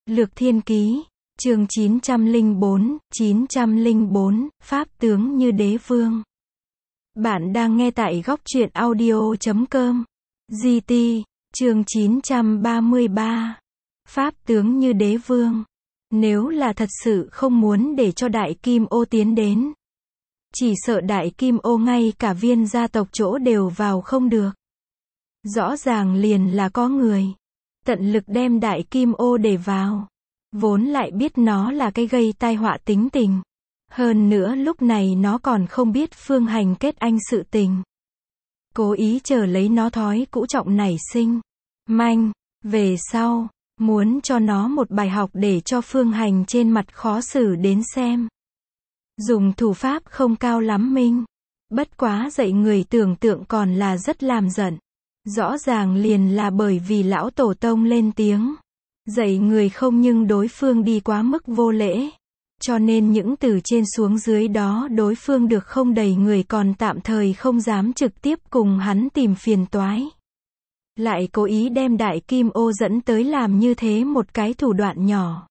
Lược Thiên Ký, chương 904, Pháp tướng như đế vương. Bạn đang nghe tại góc truyện audio.com. GT, chương 933. Pháp tướng như đế vương. Nếu là thật sự không muốn để cho Đại Kim Ô tiến đến, chỉ sợ Đại Kim Ô ngay cả viên gia tộc chỗ đều vào không được. Rõ ràng liền là có người tận lực đem Đại Kim Ô để vào, vốn lại biết nó là cái gây tai họa tính tình. Hơn nữa lúc này nó còn không biết Phương Hành kết anh sự tình. Cố ý chờ lấy nó thói cũ trọng nảy sinh. Manh, về sau, muốn cho nó một bài học để cho Phương Hành trên mặt khó xử đến xem. Dùng thủ pháp không cao lắm minh. Bất quá dạy người tưởng tượng còn là rất làm giận. Rõ ràng liền là bởi vì lão tổ tông lên tiếng. Dạy người không nhưng đối phương đi quá mức vô lễ. Cho nên những từ trên xuống dưới đó đối phương được không đầy người còn tạm thời không dám trực tiếp cùng hắn tìm phiền toái. Lại cố ý đem Đại Kim Ô dẫn tới làm như thế một cái thủ đoạn nhỏ.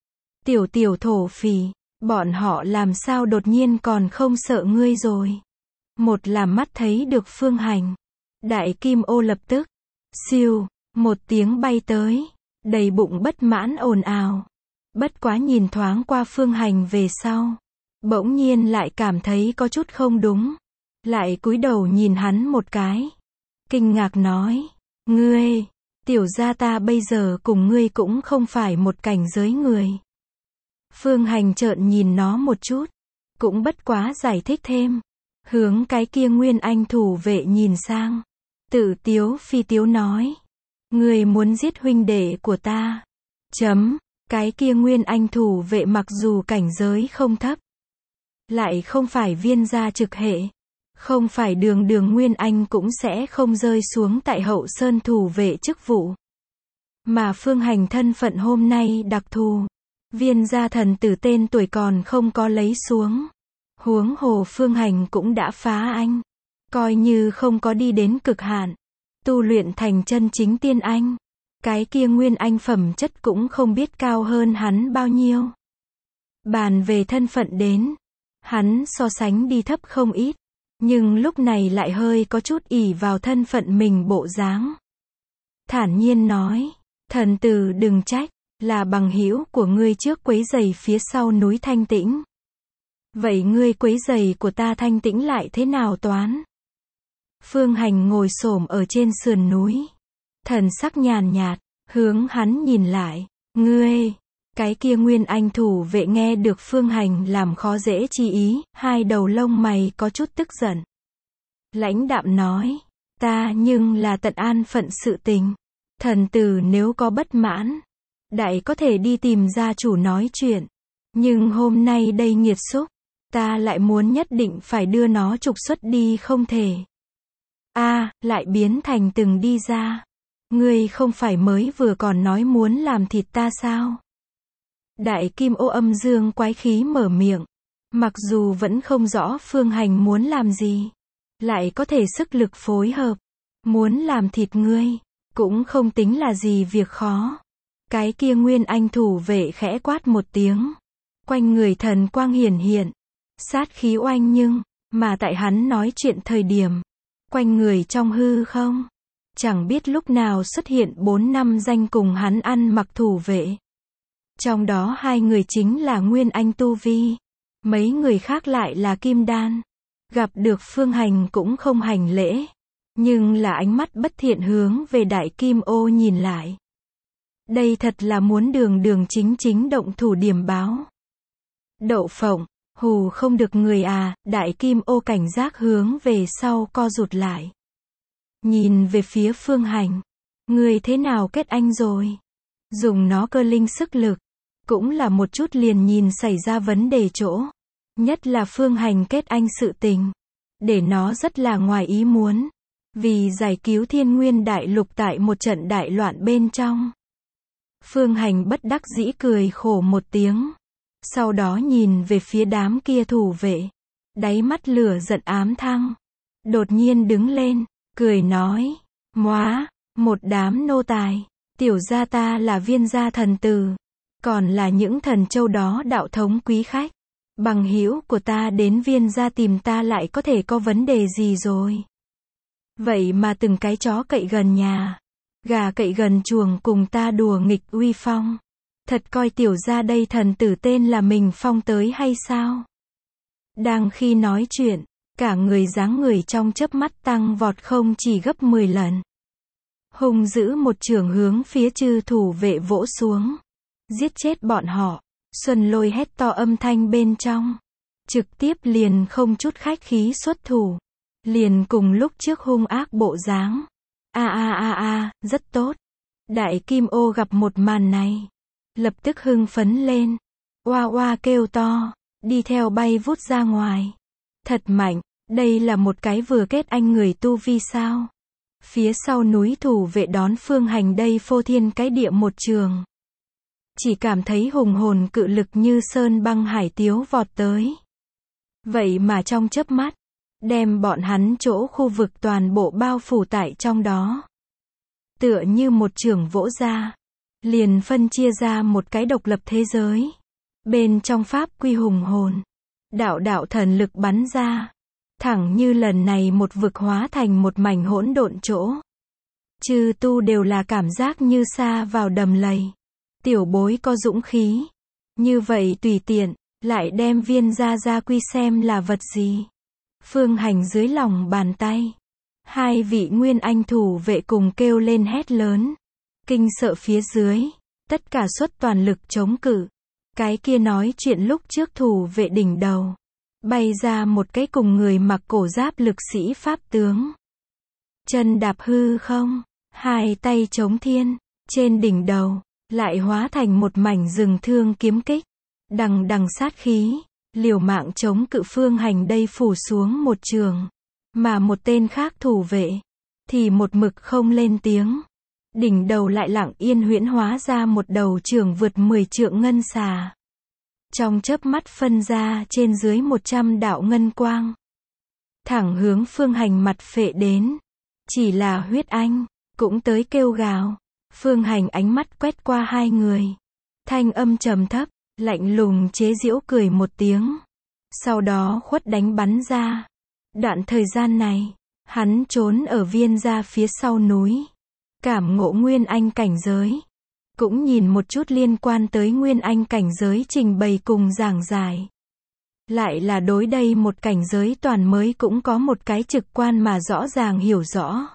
Tiểu thổ phỉ, bọn họ làm sao đột nhiên còn không sợ ngươi rồi. Một là mắt thấy được Phương Hành. Đại Kim Ô lập tức, siêu, một tiếng bay tới, đầy bụng bất mãn ồn ào. Bất quá nhìn thoáng qua Phương Hành về sau, bỗng nhiên lại cảm thấy có chút không đúng. Lại cúi đầu nhìn hắn một cái. Kinh ngạc nói, ngươi, tiểu gia ta bây giờ cùng ngươi cũng không phải một cảnh giới người. Phương Hành trợn nhìn nó một chút, cũng bất quá giải thích thêm. Hướng cái kia Nguyên Anh thủ vệ nhìn sang. Tự tiếu phi tiếu nói. Ngươi muốn giết huynh đệ của ta. Cái kia Nguyên Anh thủ vệ mặc dù cảnh giới không thấp, lại không phải viên gia trực hệ. Không phải đường Nguyên Anh cũng sẽ không rơi xuống tại Hậu Sơn thủ vệ chức vụ. Mà Phương Hành thân phận hôm nay đặc thù. Viên gia thần tử tên tuổi còn không có lấy xuống. Huống hồ Phương Hành cũng đã phá anh. Coi như không có đi đến cực hạn. Tu luyện thành chân chính tiên anh. Cái kia Nguyên Anh phẩm chất cũng không biết cao hơn hắn bao nhiêu. Bàn về thân phận đến. Hắn so sánh đi thấp không ít. Nhưng lúc này lại hơi có chút ỷ vào thân phận mình bộ dáng. Thản nhiên nói. Thần tử đừng trách. Là bằng hữu của ngươi trước quấy rầy phía sau núi Thanh Tĩnh. Vậy ngươi quấy rầy của ta Thanh Tĩnh lại thế nào toán? Phương Hành ngồi xổm ở trên sườn núi. Thần sắc nhàn nhạt, hướng hắn nhìn lại. Ngươi, cái kia Nguyên Anh thủ vệ nghe được Phương Hành làm khó dễ chi ý, hai đầu lông mày có chút tức giận. Lãnh đạm nói, ta nhưng là tận an phận sự tình. Thần tử nếu có bất mãn, đại có thể đi tìm gia chủ nói chuyện. Nhưng hôm nay đây nghiệt xúc, ta lại muốn nhất định phải đưa nó trục xuất đi không thể. Lại biến thành từng đi ra. Ngươi không phải mới vừa còn nói muốn làm thịt ta sao? Đại Kim Ô âm dương quái khí mở miệng. Mặc dù vẫn không rõ Phương Hành muốn làm gì, lại có thể sức lực phối hợp. Muốn làm thịt ngươi, cũng không tính là gì việc khó. Cái kia Nguyên Anh thủ vệ khẽ quát một tiếng. Quanh người thần quang hiển hiện. Sát khí oanh nhưng, mà tại hắn nói chuyện thời điểm. Quanh người trong hư không. Chẳng biết lúc nào xuất hiện 4-5 danh cùng hắn ăn mặc thủ vệ. Trong đó 2 người chính là Nguyên Anh tu vi. Mấy người khác lại là kim đan. Gặp được Phương Hành cũng không hành lễ. Nhưng là ánh mắt bất thiện hướng về Đại Kim Ô nhìn lại. Đây thật là muốn đường chính động thủ điểm báo. Đậu phộng, hù không được người à. Đại Kim Ô cảnh giác hướng về sau co rụt lại. Nhìn về phía Phương Hành. Người thế nào kết anh rồi? Dùng nó cơ linh sức lực. Cũng là một chút liền nhìn xảy ra vấn đề chỗ. Nhất là Phương Hành kết anh sự tình. Để nó rất là ngoài ý muốn. Vì giải cứu Thiên Nguyên Đại Lục tại một trận đại loạn bên trong. Phương Hành bất đắc dĩ cười khổ một tiếng. Sau đó nhìn về phía đám kia thủ vệ. Đáy mắt lửa giận ám thăng. Đột nhiên đứng lên, cười nói. Móa, một đám nô tài. Tiểu gia ta là viên gia thần tử. Còn là những thần châu đó đạo thống quý khách. Bằng hữu của ta đến Viên gia tìm ta lại có thể có vấn đề gì rồi. Vậy mà từng cái chó cậy gần nhà, gà cậy gần chuồng cùng ta đùa nghịch uy phong. Thật coi tiểu gia đây thần tử tên là mình phong tới hay sao? Đang khi nói chuyện, cả người dáng người trong chớp mắt tăng vọt không chỉ gấp 10 lần. Hùng dữ một chưởng hướng phía chư thủ vệ vỗ xuống. Giết chết bọn họ. Xuân Lôi hét to âm thanh bên trong. Trực tiếp liền không chút khách khí xuất thủ. Liền cùng lúc trước hung ác bộ dáng. Rất tốt. Đại Kim Ô gặp một màn này. Lập tức hưng phấn lên. Oa oa kêu to. Đi theo bay vút ra ngoài. Thật mạnh. Đây là một cái vừa kết anh người tu vi sao. Phía sau núi thủ vệ đón Phương Hành đây phô thiên cái địa một trường. Chỉ cảm thấy hùng hồn cự lực như sơn băng hải tiếu vọt tới. Vậy mà trong chớp mắt, đem bọn hắn chỗ khu vực toàn bộ bao phủ tại trong đó. Tựa như một chưởng vỗ ra, liền phân chia ra một cái độc lập thế giới. Bên trong pháp quy hùng hồn, đạo đạo thần lực bắn ra. Thẳng như lần này một vực hóa thành một mảnh hỗn độn chỗ. Chư tu đều là cảm giác như sa vào đầm lầy. Tiểu bối có dũng khí. Như vậy tùy tiện, lại đem Viên gia quy xem là vật gì. Phương Hành dưới lòng bàn tay. Hai vị nguyên anh thủ vệ cùng kêu lên hét lớn. Kinh sợ phía dưới. Tất cả xuất toàn lực chống cự. Cái kia nói chuyện lúc trước thủ vệ đỉnh đầu. Bay ra một cái cùng người mặc cổ giáp lực sĩ pháp tướng. Chân đạp hư không. Hai tay chống thiên. Trên đỉnh đầu. Lại hóa thành một mảnh rừng thương kiếm kích. Đằng đằng sát khí. Liều mạng chống cự Phương Hành đây phủ xuống một trường. Mà một tên khác thủ vệ. Thì một mực không lên tiếng. Đỉnh đầu lại lặng yên huyễn hóa ra một đầu trường vượt 10 trượng ngân xà. Trong chớp mắt phân ra trên dưới 100 đạo ngân quang. Thẳng hướng Phương Hành mặt phệ đến. Chỉ là huyết anh. Cũng tới kêu gào. Phương Hành ánh mắt quét qua hai người. Thanh âm trầm thấp, lạnh lùng chế giễu cười một tiếng. Sau đó khuất đánh bắn ra. Đoạn thời gian này, hắn trốn ở Viên gia phía sau núi. Cảm ngộ nguyên anh cảnh giới. Cũng nhìn một chút liên quan tới nguyên anh cảnh giới trình bày cùng giảng giải. Lại là đối đây một cảnh giới toàn mới cũng có một cái trực quan mà rõ ràng hiểu rõ.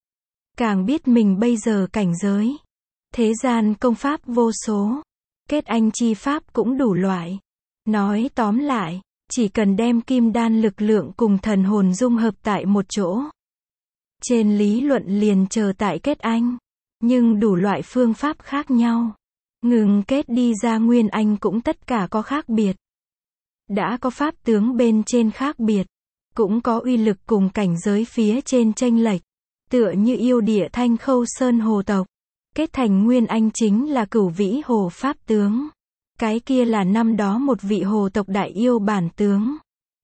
Càng biết mình bây giờ cảnh giới. Thế gian công pháp vô số. Kết anh chi pháp cũng đủ loại. Nói tóm lại, chỉ cần đem kim đan lực lượng cùng thần hồn dung hợp tại một chỗ. Trên lý luận liền chờ tại kết anh. Nhưng đủ loại phương pháp khác nhau. Ngừng kết đi ra nguyên anh cũng tất cả có khác biệt. Đã có pháp tướng bên trên khác biệt. Cũng có uy lực cùng cảnh giới phía trên chênh lệch. Tựa như yêu địa Thanh Khâu Sơn hồ tộc. Kết thành nguyên anh chính là Cửu Vĩ Hồ pháp tướng. Cái kia là năm đó một vị hồ tộc đại yêu bản tướng.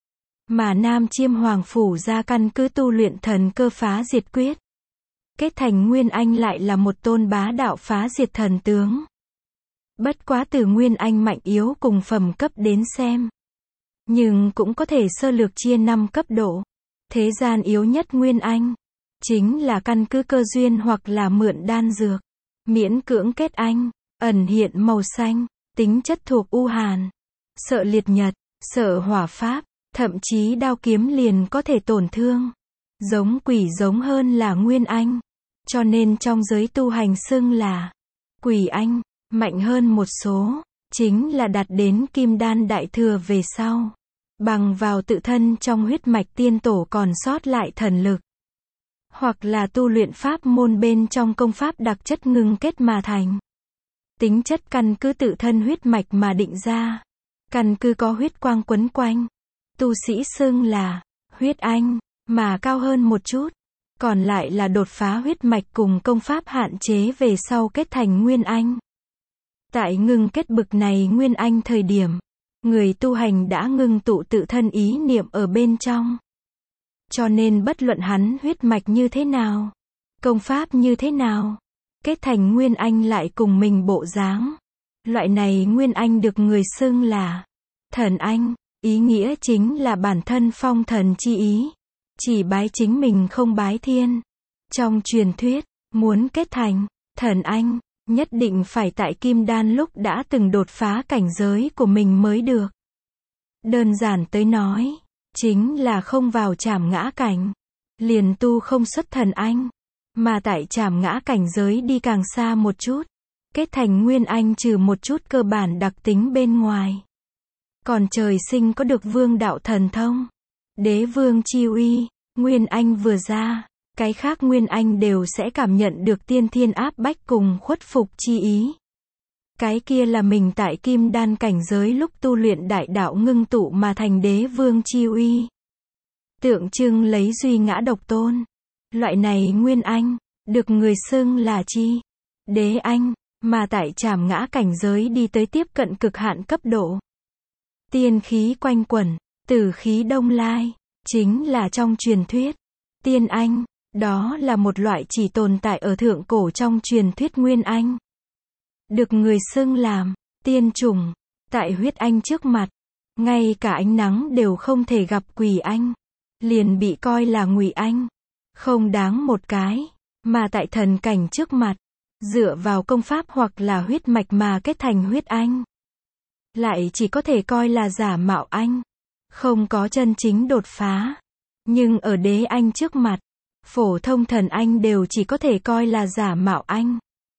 Mà Nam Chiêm Hoàng Phủ ra căn cứ tu luyện thần cơ phá diệt quyết. Kết thành nguyên anh lại là một tôn bá đạo phá diệt thần tướng. Bất quá từ nguyên anh mạnh yếu cùng phẩm cấp đến xem. Nhưng cũng có thể sơ lược chia 5 cấp độ. Thế gian yếu nhất nguyên anh. Chính là căn cứ cơ duyên hoặc là mượn đan dược. Miễn cưỡng kết anh. Ẩn hiện màu xanh. Tính chất thuộc u hàn. Sợ liệt nhật. Sợ hỏa pháp. Thậm chí đao kiếm liền có thể tổn thương. Giống quỷ giống hơn là nguyên anh. Cho nên trong giới tu hành xưng là quỷ anh. Mạnh hơn một số. Chính là đạt đến kim đan đại thừa về sau. Bằng vào tự thân trong huyết mạch tiên tổ còn sót lại thần lực. Hoặc là tu luyện pháp môn bên trong công pháp đặc chất ngưng kết mà thành. Tính chất căn cứ tự thân huyết mạch mà định ra. Căn cứ có huyết quang quấn quanh. Tu sĩ xưng là huyết anh, mà cao hơn một chút. Còn lại là đột phá huyết mạch cùng công pháp hạn chế về sau kết thành nguyên anh. Tại ngưng kết bực này nguyên anh thời điểm, người tu hành đã ngưng tụ tự thân ý niệm ở bên trong. Cho nên bất luận hắn huyết mạch như thế nào, công pháp như thế nào, kết thành nguyên anh lại cùng mình bộ dáng. Loại này nguyên anh được người xưng là thần anh, ý nghĩa chính là bản thân phong thần chi ý. Chỉ bái chính mình không bái thiên. Trong truyền thuyết, muốn kết thành thần anh, nhất định phải tại kim đan lúc đã từng đột phá cảnh giới của mình mới được. Đơn giản tới nói, chính là không vào trảm ngã cảnh, liền tu không xuất thần anh, mà tại trảm ngã cảnh giới đi càng xa một chút, kết thành nguyên anh trừ một chút cơ bản đặc tính bên ngoài. Còn trời sinh có được vương đạo thần thông, đế vương chi uy, nguyên anh vừa ra, cái khác nguyên anh đều sẽ cảm nhận được tiên thiên áp bách cùng khuất phục chi ý. Cái kia là mình tại kim đan cảnh giới lúc tu luyện đại đạo ngưng tụ mà thành đế vương chi uy. Tượng trưng lấy duy ngã độc tôn. Loại này nguyên anh, được người xưng là chi? Đế anh, mà tại trảm ngã cảnh giới đi tới tiếp cận cực hạn cấp độ. Tiên khí quanh quẩn, tử khí đông lai, chính là trong truyền thuyết. Tiên anh, đó là một loại chỉ tồn tại ở thượng cổ trong truyền thuyết nguyên anh. Được người xưng làm tiên chủng, tại huyết anh trước mặt, ngay cả ánh nắng đều không thể gặp quỷ anh, liền bị coi là ngụy anh, không đáng một cái, mà tại thần cảnh trước mặt, dựa vào công pháp hoặc là huyết mạch mà kết thành huyết anh, lại chỉ có thể coi là giả mạo anh, không có chân chính đột phá. Nhưng ở đế anh trước mặt, phổ thông thần anh đều chỉ có thể coi là giả mạo anh.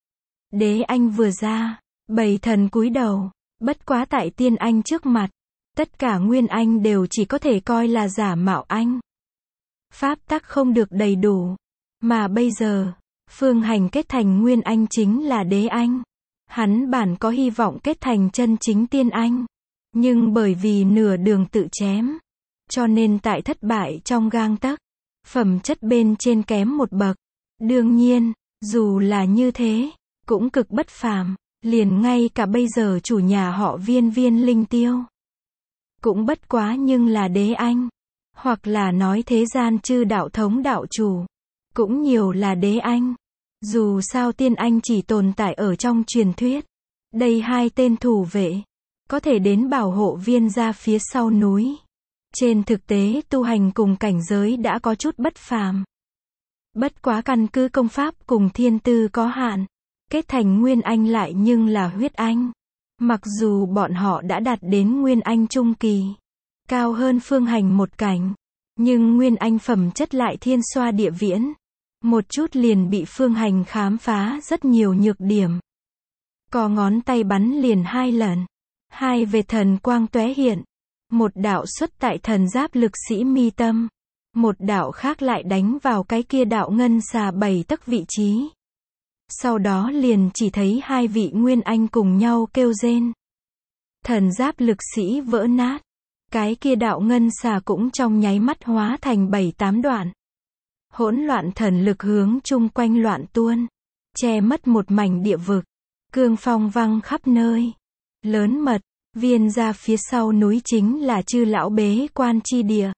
Đế anh vừa ra, bầy thần cúi đầu, bất quá tại tiên anh trước mặt, tất cả nguyên anh đều chỉ có thể coi là giả mạo anh. Pháp tắc không được đầy đủ, mà bây giờ, Phương Hành kết thành nguyên anh chính là đế anh. Hắn bản có hy vọng kết thành chân chính tiên anh, nhưng bởi vì nửa đường tự chém, cho nên tại thất bại trong gang tấc, phẩm chất bên trên kém một bậc. Đương nhiên, dù là như thế, cũng cực bất phàm, liền ngay cả bây giờ chủ nhà họ Viên Linh Tiêu cũng bất quá nhưng là đế anh, hoặc là nói thế gian chư đạo thống đạo chủ, cũng nhiều là đế anh. Dù sao tiên anh chỉ tồn tại ở trong truyền thuyết. Đây hai tên thủ vệ, có thể đến bảo hộ Viên gia phía sau núi. Trên thực tế tu hành cùng cảnh giới đã có chút bất phàm. Bất quá căn cứ công pháp cùng thiên tư có hạn, kết thành nguyên anh lại nhưng là huyết anh. Mặc dù bọn họ đã đạt đến nguyên anh trung kỳ, cao hơn Phương Hành một cảnh, nhưng nguyên anh phẩm chất lại thiên xoa địa viễn. Một chút liền bị Phương Hành khám phá rất nhiều nhược điểm. Có ngón tay bắn liền 2 lần. 2 vệt thần quang tóe hiện. Một đạo xuất tại thần giáp lực sĩ mi tâm. Một đạo khác lại đánh vào cái kia đạo ngân xà 7 tấc vị trí. Sau đó liền chỉ thấy 2 vị nguyên anh cùng nhau kêu rên. Thần giáp lực sĩ vỡ nát. Cái kia đạo ngân xà cũng trong nháy mắt hóa thành 7-8 đoạn. Hỗn loạn thần lực hướng chung quanh loạn tuôn, che mất một mảnh địa vực, cương phong văng khắp nơi. Lớn mật, Viên gia phía sau núi chính là chư lão bế quan chi địa.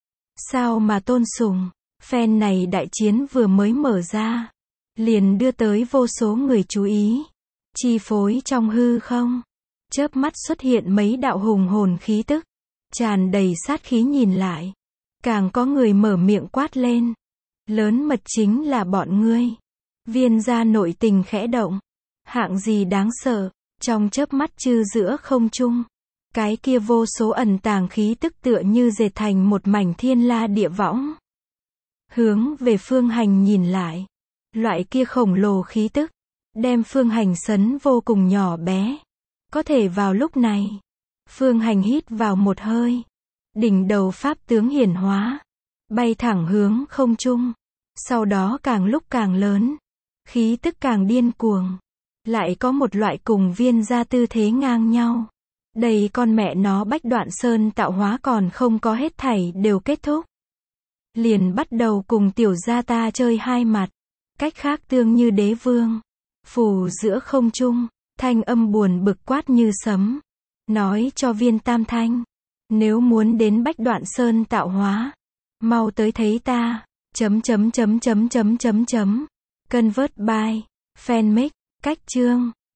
Sao mà tôn sùng, phen này đại chiến vừa mới mở ra, liền đưa tới vô số người chú ý, chi phối trong hư không. Chớp mắt xuất hiện mấy đạo hùng hồn khí tức, tràn đầy sát khí nhìn lại. Càng có người mở miệng quát lên. Lớn mật chính là bọn ngươi. Viên gia nội tình khẽ động. Hạng gì đáng sợ, trong chớp mắt chư giữa không trung. Cái kia vô số ẩn tàng khí tức tựa như dệt thành một mảnh thiên la địa võng. Hướng về Phương Hành nhìn lại. Loại kia khổng lồ khí tức, đem Phương Hành sấn vô cùng nhỏ bé. Có thể vào lúc này, Phương Hành hít vào một hơi. Đỉnh đầu pháp tướng hiển hóa. Bay thẳng hướng không trung. Sau đó càng lúc càng lớn. Khí tức càng điên cuồng. Lại có một loại cùng Viên gia tư thế ngang nhau. Đây con mẹ nó Bách Đoạn Sơn tạo hóa còn không có hết thảy đều kết thúc. Liền bắt đầu cùng tiểu gia ta chơi hai mặt. Cách khác tương như đế vương. Phù giữa không trung. Thanh âm buồn bực quát như sấm. Nói cho Viên Tam Thanh. Nếu muốn đến Bách Đoạn Sơn tạo hóa, mau tới thấy ta. Convert by Fanmic. Cách chương